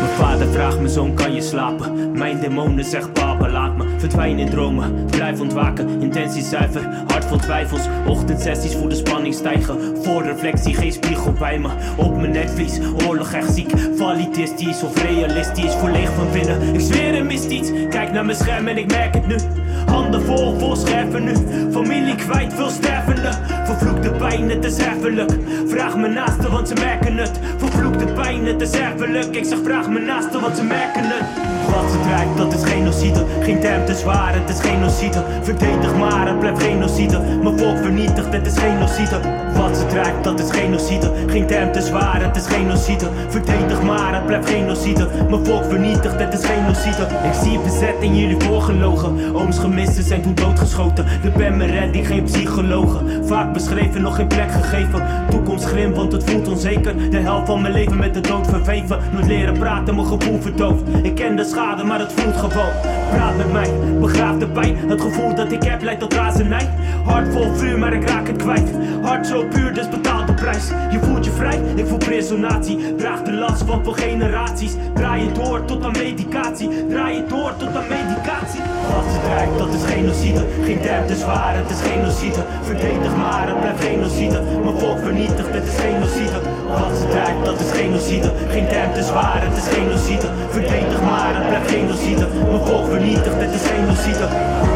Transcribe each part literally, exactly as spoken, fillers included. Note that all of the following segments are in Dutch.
Mijn vader vraagt me, zoon, kan je slapen? Mijn demonen zegt papa, laat me verdwijnen in dromen. Blijf ontwaken, intentie zuiver, hart vol twijfels. Ochtendsessies voel de spanning stijgen. Voor reflectie, geen spiegel bij me. Op mijn netvlies, oorlog echt ziek. Valitistisch of realistisch, volledig van binnen. Ik zweer er mist iets, kijk naar mijn scherm en ik merk het nu. Handen vol, vol scherven nu. Familie kwijt, veel stervende. Vervloekte pijn, het is erfelijk. Vraag mijn naasten, want ze merken het. Vervloekte pijn, het is erfelijk. Ik zeg vraag mijn naasten, want ze merken het. Wat ze drijft, dat is genocide. Geen term te zwaar, het is genocide. Verdedig maar, het blijft genocide. Mijn volk vernietigd, het is genocide. Wat ze drijft, dat is genocide. Geen term te zwaar, het is genocide. Verdedig maar, het blijft genocide. Mijn volk vernietigd, het is genocide. Ik zie bezet in jullie voorgelogen. Ooms gemissen zijn toen doodgeschoten. De pen me redding, geen psychologen. Vaak beschreven, nog geen plek gegeven. Toekomst grim, want het voelt onzeker. De helft van mijn leven met de dood verweven. Nooit leren praten, mijn gevoel verdoofd. Ik ken de schade, maar het voelt gewoon. Praat met mij, begraaf de pijn. Het gevoel dat ik heb leidt tot razernij. Hart vol vuur, maar ik raak het kwijt. Hart zo puur, dus betaal de prijs. Je voelt je vrij, ik voel resonatie. Draag de last van voor generaties. Draai je door tot aan medicatie. Draai je door tot aan medicatie. Wat ze drijft, dat is genocide. Geen term te zwaar, het is genocide. Verdedig maar, het blijft genocide. Mijn volk vernietigd, het is genocide. Wat ze drijft, dat is genocide. Geen term te zwaar, het is genocide. Verdedig maar, het blijft genocide. Mijn volk vernietigd, het is genocide.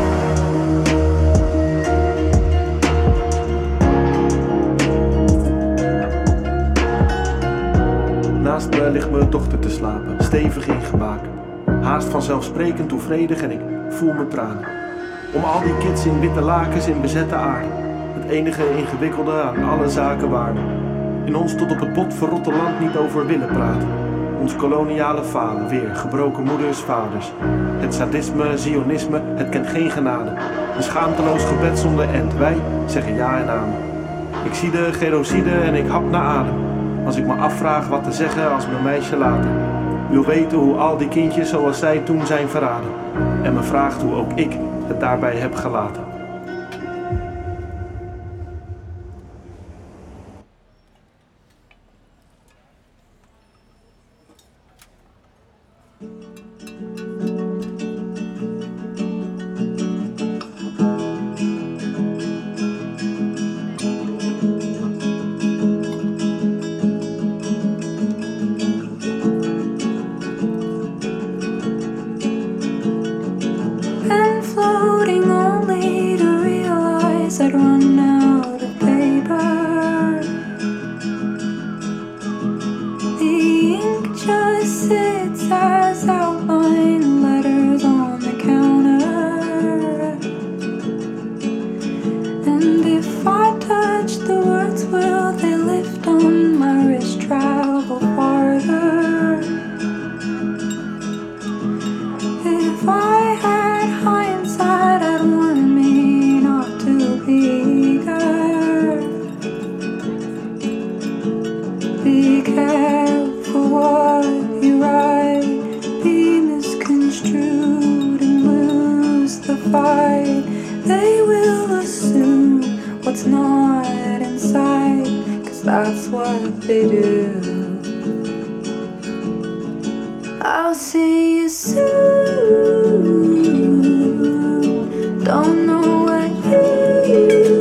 Naast me ligt mijn dochter te slapen, stevig ingemaakt. Haast vanzelfsprekend toevredig en ik voel mijn tranen. Om al die kids in witte lakens in bezette aarde. Het enige ingewikkelde aan alle zaken waarde. In ons tot op het bot verrotte land niet over willen praten. Ons koloniale falen, weer gebroken moeders, vaders. Het sadisme, zionisme, het kent geen genade. Een schaamteloos gebed zonder end, wij zeggen ja en amen. Ik zie de genocide en ik hap naar adem. Als ik me afvraag wat te zeggen als mijn meisje later wil weten hoe al die kindjes zoals zij toen zijn verraden. En me vraagt hoe ook ik het daarbij heb gelaten. And floating only to realize I'd run out of paper. The ink just sits as outline letters on the counter. And if I touch the words, will they lift on my wrist, travel farther? If I had hindsight, I'd warn me not to be eager. Be careful what you write, be misconstrued and lose the fight. They will assume what's not inside, 'cause that's what they do. I'll see you soon. Don't know what you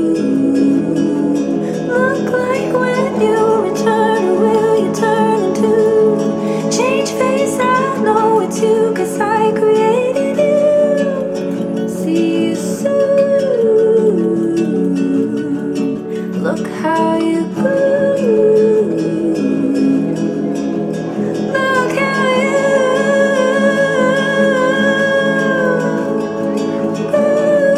look like when you return, or will you turn into change face? I know it's you, 'cause I created you. See you soon. Look how you grew. Look how you grew.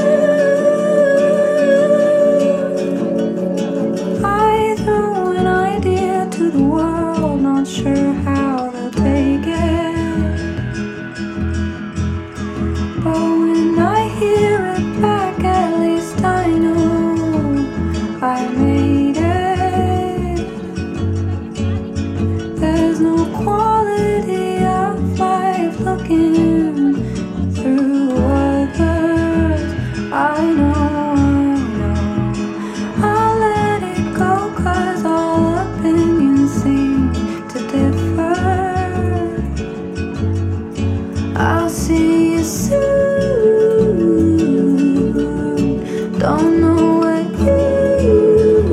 Don't know what you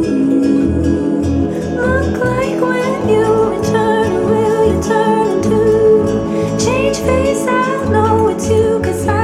look like when you return. Or will you turn into change face? I know it's you, 'cause I